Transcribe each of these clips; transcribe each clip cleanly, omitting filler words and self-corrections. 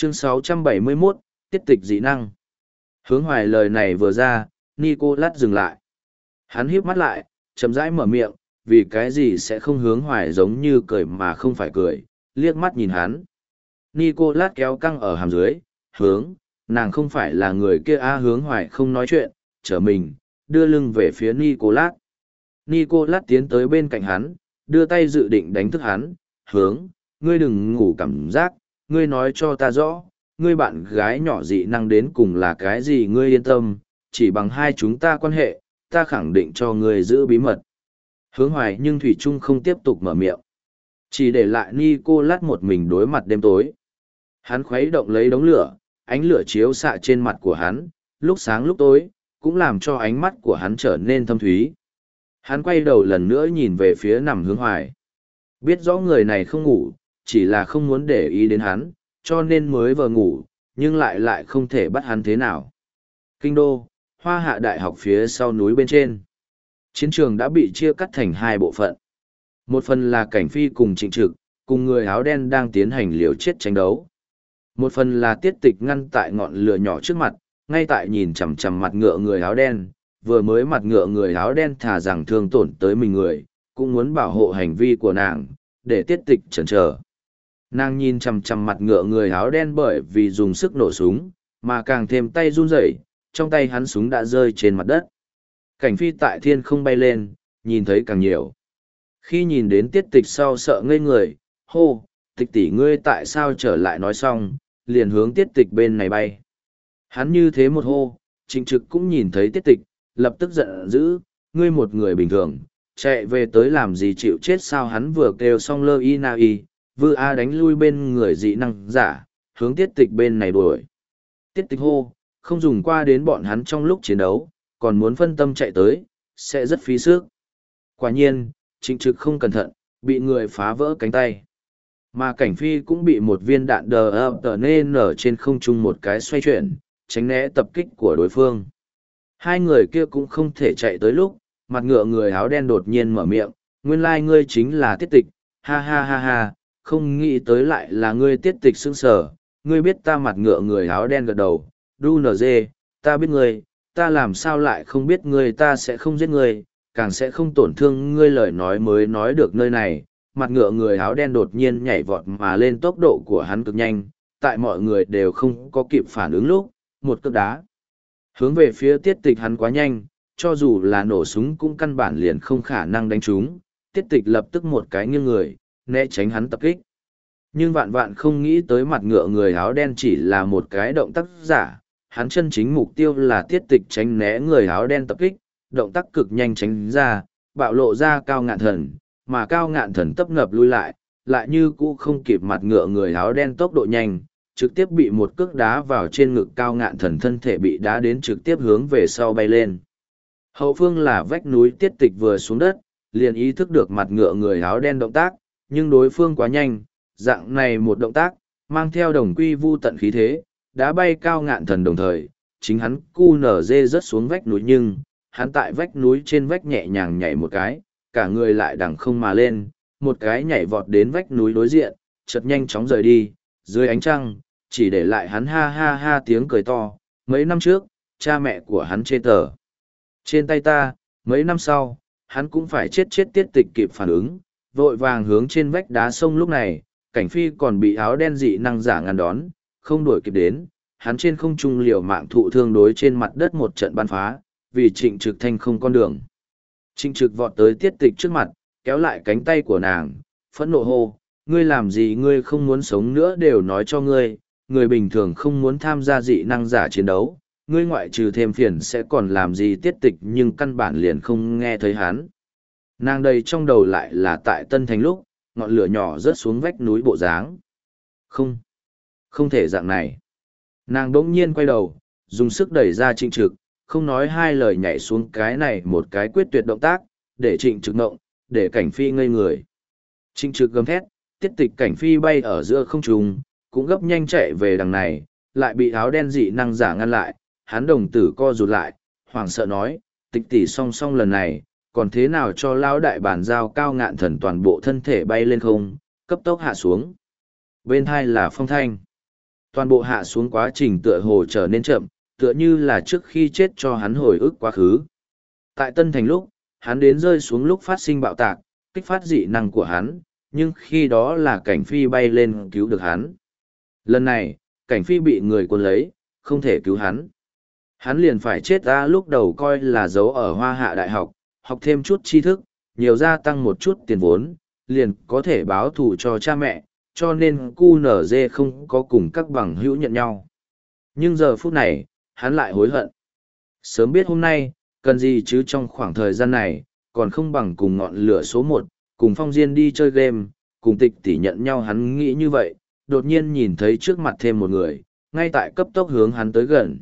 Chương 671, tiết tịch dị năng. Hướng Hoài lời này vừa ra, Nicolas dừng lại. Hắn híp mắt lại, chậm rãi mở miệng, vì cái gì sẽ không Hướng Hoài giống như cười mà không phải cười, liếc mắt nhìn hắn. Nicolas kéo căng ở hàm dưới, nàng không phải là người kia Hướng Hoài không nói chuyện, trở mình, đưa lưng về phía Nicolas. Nicolas tiến tới bên cạnh hắn, đưa tay dự định đánh thức hắn, ngươi đừng ngủ cảm giác, ngươi nói cho ta rõ, ngươi bạn gái nhỏ dị năng đến cùng là cái gì ngươi yên tâm, chỉ bằng hai chúng ta quan hệ, ta khẳng định cho ngươi giữ bí mật. Hướng Hoài nhưng Thủy Trung không tiếp tục mở miệng. Chỉ để lại Nicolas một mình đối mặt đêm tối. Hắn khuấy động lấy đống lửa, ánh lửa chiếu xạ trên mặt của hắn, lúc sáng lúc tối, cũng làm cho ánh mắt của hắn trở nên thâm thúy. Hắn quay đầu lần nữa nhìn về phía nằm Hướng Hoài. Biết rõ người này không ngủ, chỉ là không muốn để ý đến hắn, cho nên mới vừa ngủ, nhưng lại không thể bắt hắn thế nào. Kinh đô, Hoa Hạ Đại học phía sau núi bên trên. Chiến trường đã bị chia cắt thành hai bộ phận. Một phần là Cảnh Phi cùng Trịnh Trực, cùng người áo đen đang tiến hành liều chết tranh đấu. Một phần là Tiết Tịch ngăn tại ngọn lửa nhỏ trước mặt, ngay tại nhìn chằm chằm mặt ngựa người áo đen, vừa mới mặt ngựa người áo đen thà rằng thương tổn tới mình người, cũng muốn bảo hộ hành vi của nàng, để Tiết Tịch chần chờ. Nàng nhìn chằm chằm mặt ngựa người áo đen bởi vì dùng sức nổ súng, mà càng thêm tay run rẩy, trong tay hắn súng đã rơi trên mặt đất. Cảnh Phi tại thiên không bay lên, nhìn thấy càng nhiều. Khi nhìn đến Tiết Tịch sau sợ ngây người, hô, Tịch tỷ ngươi tại sao trở lại, nói xong, liền hướng Tiết Tịch bên này bay. Hắn như thế một hô, Trịnh Trực cũng nhìn thấy Tiết Tịch, lập tức giận dữ, ngươi một người bình thường, chạy về tới làm gì chịu chết sao. Hắn vừa kêu xong lơ y na y, vư a đánh lui bên người dị năng giả, hướng Tiết Tịch bên này đuổi. Tiết Tịch hô, không dùng qua đến bọn hắn trong lúc chiến đấu, còn muốn phân tâm chạy tới, sẽ rất phí sức. Quả nhiên, Trịnh Trực không cẩn thận, bị người phá vỡ cánh tay. Mà Cảnh Phi cũng bị một viên đạn đờ nên nở trên không trung một cái xoay chuyển, tránh né tập kích của đối phương. Hai người kia cũng không thể chạy tới lúc, mặt ngựa người áo đen đột nhiên mở miệng, nguyên lai ngươi chính là Tiết Tịch, ha ha ha ha, không nghĩ tới lại là ngươi. Tiết Tịch sững sờ, ngươi biết ta. Mặt ngựa người áo đen gật đầu, đu nở dê, ta biết ngươi, ta làm sao lại không biết ngươi. Ta sẽ không giết ngươi, càng sẽ không tổn thương ngươi. Lời nói mới nói được nơi này, mặt ngựa người áo đen đột nhiên nhảy vọt mà lên, tốc độ của hắn cực nhanh, tại mọi người đều không có kịp phản ứng lúc, một cước đá hướng về phía Tiết Tịch. Hắn quá nhanh, cho dù là nổ súng cũng căn bản liền không khả năng đánh trúng. Tiết Tịch lập tức một cái nghiêng người, né tránh hắn tập kích. Nhưng vạn vạn không nghĩ tới mặt ngựa người áo đen chỉ là một cái động tác giả, hắn chân chính mục tiêu là Tiết Tịch tránh né người áo đen tập kích, động tác cực nhanh tránh ra, bạo lộ ra Cao Ngạn Thần, mà Cao Ngạn Thần tấp ngập lui lại như cũ không kịp mặt ngựa người áo đen tốc độ nhanh, trực tiếp bị một cước đá vào trên ngực. Cao Ngạn Thần thân thể bị đá đến trực tiếp hướng về sau bay lên. Hậu phương là vách núi. Tiết Tịch vừa xuống đất, liền ý thức được mặt ngựa người áo đen động tác, nhưng đối phương quá nhanh, dạng này một động tác, mang theo đồng quy vu tận khí thế, đá bay Cao Ngạn Thần đồng thời, chính hắn cu nở dê rớt xuống vách núi, nhưng, hắn tại vách núi trên vách nhẹ nhàng nhảy một cái, cả người lại đằng không mà lên, một cái nhảy vọt đến vách núi đối diện, chợt nhanh chóng rời đi, dưới ánh trăng, chỉ để lại hắn ha ha ha tiếng cười to. Mấy năm trước, cha mẹ của hắn chê tờ trên tay ta, mấy năm sau, hắn cũng phải chết. Tiết Tịch kịp phản ứng, vội vàng hướng trên vách đá sông. Lúc này, Cảnh Phi còn bị áo đen dị năng giả ngăn đón, không đuổi kịp đến, hắn trên không trung liều mạng thụ thương, đối trên mặt đất một trận bắn phá, vì Trịnh Trực thanh không con đường. Trịnh Trực vọt tới Tiết Tịch trước mặt, kéo lại cánh tay của nàng, phẫn nộ hô, ngươi làm gì, ngươi không muốn sống nữa đều nói cho ngươi, người bình thường không muốn tham gia dị năng giả chiến đấu, ngươi ngoại trừ thêm phiền sẽ còn làm gì. Tiết Tịch nhưng căn bản liền không nghe thấy hắn. Nàng đây trong đầu lại là tại Tân Thành lúc, ngọn lửa nhỏ rớt xuống vách núi bộ dáng. Không thể dạng này. Nàng đỗng nhiên quay đầu, dùng sức đẩy ra Trịnh Trực, không nói hai lời nhảy xuống cái này một cái quyết tuyệt động tác, để Trịnh Trực ngộng, để Cảnh Phi ngây người. Trịnh Trực gầm thét, Tiết Tịch Cảnh Phi bay ở giữa không trung, cũng gấp nhanh chạy về đằng này, lại bị áo đen dị năng giả ngăn lại. Hắn đồng tử co rụt lại, hoảng sợ nói, Tịch tỷ song song lần này, còn thế nào cho lão đại bản giao. Cao Ngạn Thần toàn bộ thân thể bay lên không, cấp tốc hạ xuống. Bên thai là phong thanh. Toàn bộ hạ xuống quá trình tựa hồ trở nên chậm, tựa như là trước khi chết cho hắn hồi ức quá khứ. Tại Tân Thành lúc, hắn đến rơi xuống lúc phát sinh bạo tạc, kích phát dị năng của hắn, nhưng khi đó là Cảnh Phi bay lên cứu được hắn. Lần này, Cảnh Phi bị người cuốn lấy, không thể cứu hắn. Hắn liền phải chết ra lúc đầu coi là giấu ở Hoa Hạ Đại học, học thêm chút tri thức, nhiều gia tăng một chút tiền vốn, liền có thể báo thù cho cha mẹ, cho nên QNZ không có cùng các bằng hữu nhận nhau. Nhưng giờ phút này, hắn lại hối hận. Sớm biết hôm nay, cần gì chứ trong khoảng thời gian này, còn không bằng cùng ngọn lửa số 1, cùng Phong Diên đi chơi game, cùng Tịch tỷ nhận nhau. Hắn nghĩ như vậy, đột nhiên nhìn thấy trước mặt thêm một người, ngay tại cấp tốc hướng hắn tới gần.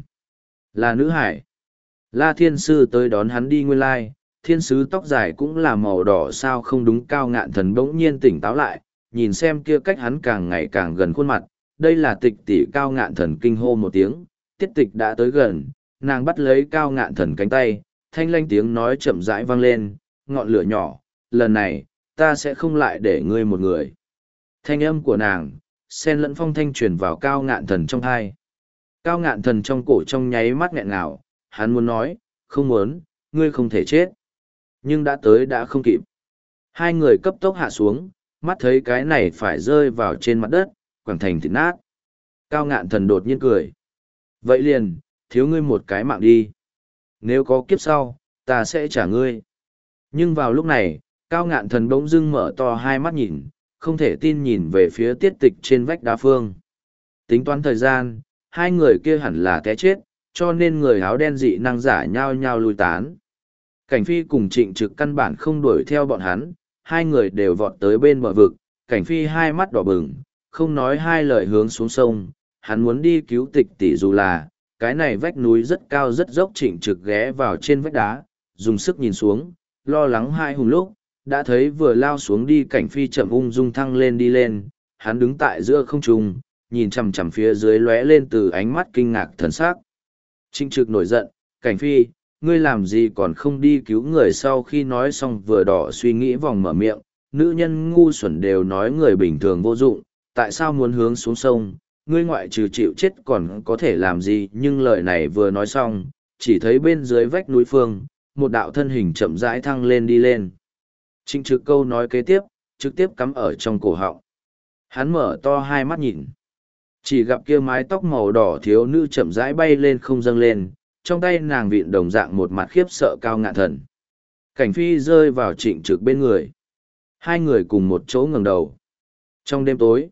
Là nữ hải. La Thiên Sư tới đón hắn đi nguyên lai, thiên sứ tóc dài cũng là màu đỏ sao không đúng. Cao Ngạn Thần bỗng nhiên tỉnh táo lại, nhìn xem kia cách hắn càng ngày càng gần khuôn mặt, đây là Tịch tỷ. Cao Ngạn Thần kinh hô một tiếng, Tiết Tịch đã tới gần, nàng bắt lấy Cao Ngạn Thần cánh tay, thanh lanh tiếng nói chậm rãi vang lên, ngọn lửa nhỏ, lần này, ta sẽ không lại để ngươi một người. Thanh âm của nàng, xen lẫn phong thanh truyền vào Cao Ngạn Thần trong thai. Cao Ngạn Thần trong cổ trong nháy mắt nghẹn ngào, hắn muốn nói, không muốn, ngươi không thể chết. Nhưng đã tới đã không kịp. Hai người cấp tốc hạ xuống, mắt thấy cái này phải rơi vào trên mặt đất, quẳng thành thịt nát. Cao Ngạn Thần đột nhiên cười. Vậy liền, thiếu ngươi một cái mạng đi. Nếu có kiếp sau, ta sẽ trả ngươi. Nhưng vào lúc này, Cao Ngạn Thần bỗng dưng mở to hai mắt nhìn, không thể tin nhìn về phía Tiết Tịch trên vách đá phương. Tính toán thời gian, hai người kia hẳn là té chết, cho nên người áo đen dị năng giả nhao nhao lui tán. Cảnh Phi cùng Trịnh Trực căn bản không đuổi theo bọn hắn, hai người đều vọt tới bên bờ vực. Cảnh Phi hai mắt đỏ bừng, không nói hai lời hướng xuống sông, hắn muốn đi cứu Tịch tỷ. Dù là cái này vách núi rất cao rất dốc. Trịnh Trực ghé vào trên vách đá, dùng sức nhìn xuống, lo lắng hai hùng lúc, đã thấy vừa lao xuống đi Cảnh Phi chậm ung dung thăng lên đi lên, hắn đứng tại giữa không trung, nhìn chằm chằm phía dưới lóe lên từ ánh mắt kinh ngạc thần sắc. Trịnh Trực nổi giận, Cảnh Phi, ngươi làm gì còn không đi cứu người. Sau khi nói xong vừa đỏ suy nghĩ vòng mở miệng, nữ nhân ngu xuẩn đều nói người bình thường vô dụng, tại sao muốn hướng xuống sông, ngươi ngoại trừ chịu chết còn có thể làm gì. Nhưng lời này vừa nói xong, chỉ thấy bên dưới vách núi phương, một đạo thân hình chậm rãi thăng lên đi lên. Trịnh Trực câu nói kế tiếp, trực tiếp cắm ở trong cổ họng. Hắn mở to hai mắt nhìn. Chỉ gặp kia mái tóc màu đỏ thiếu nữ chậm rãi bay lên không dâng lên, trong tay nàng vịn đồng dạng một mặt khiếp sợ Cao Ngạn Thần. Cảnh Phi rơi vào Trịnh Trực bên người. Hai người cùng một chỗ ngẩng đầu. Trong đêm tối,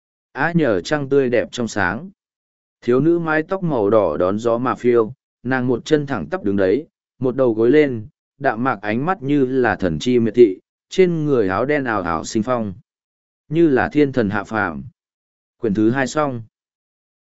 nhờ trăng tươi đẹp trong sáng. Thiếu nữ mái tóc màu đỏ đón gió mà phiêu, nàng một chân thẳng tắp đứng đấy, một đầu gối lên, đạm mạc ánh mắt như là thần chi miệt thị, trên người áo đen ảo ảo sinh phong. Như là thiên thần hạ phàm. Quyển thứ 2 xong.